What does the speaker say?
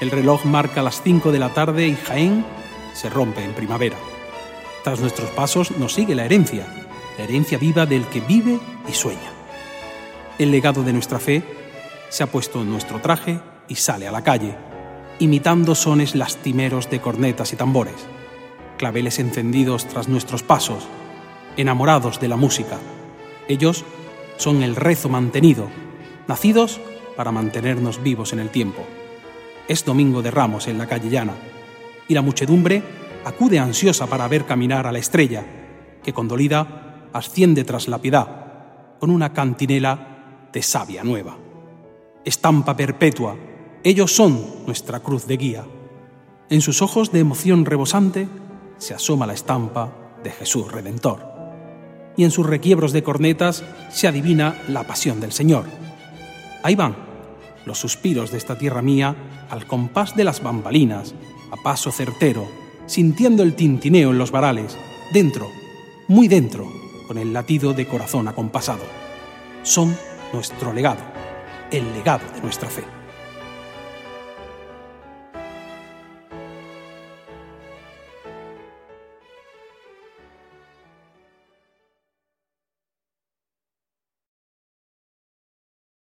El reloj marca las 5 de la tarde y Jaén se rompe en primavera. Tras nuestros pasos nos sigue la herencia viva del que vive y sueña. El legado de nuestra fe se ha puesto en nuestro traje y sale a la calle, imitando sones lastimeros de cornetas y tambores, claveles encendidos tras nuestros pasos, enamorados de la música. Ellos son el rezo mantenido, nacidos para mantenernos vivos en el tiempo. Es Domingo de Ramos en la calle llana, y la muchedumbre acude ansiosa para ver caminar a la estrella, que condolida asciende tras la piedad, con una cantinela de savia nueva. Estampa perpetua, ellos son nuestra cruz de guía. En sus ojos de emoción rebosante se asoma la estampa de Jesús Redentor. Y en sus requiebros de cornetas se adivina la pasión del Señor. Ahí van los suspiros de esta tierra mía al compás de las bambalinas, a paso certero, sintiendo el tintineo en los varales, dentro, muy dentro, con el latido de corazón acompasado. Son nuestro legado, el legado de nuestra fe.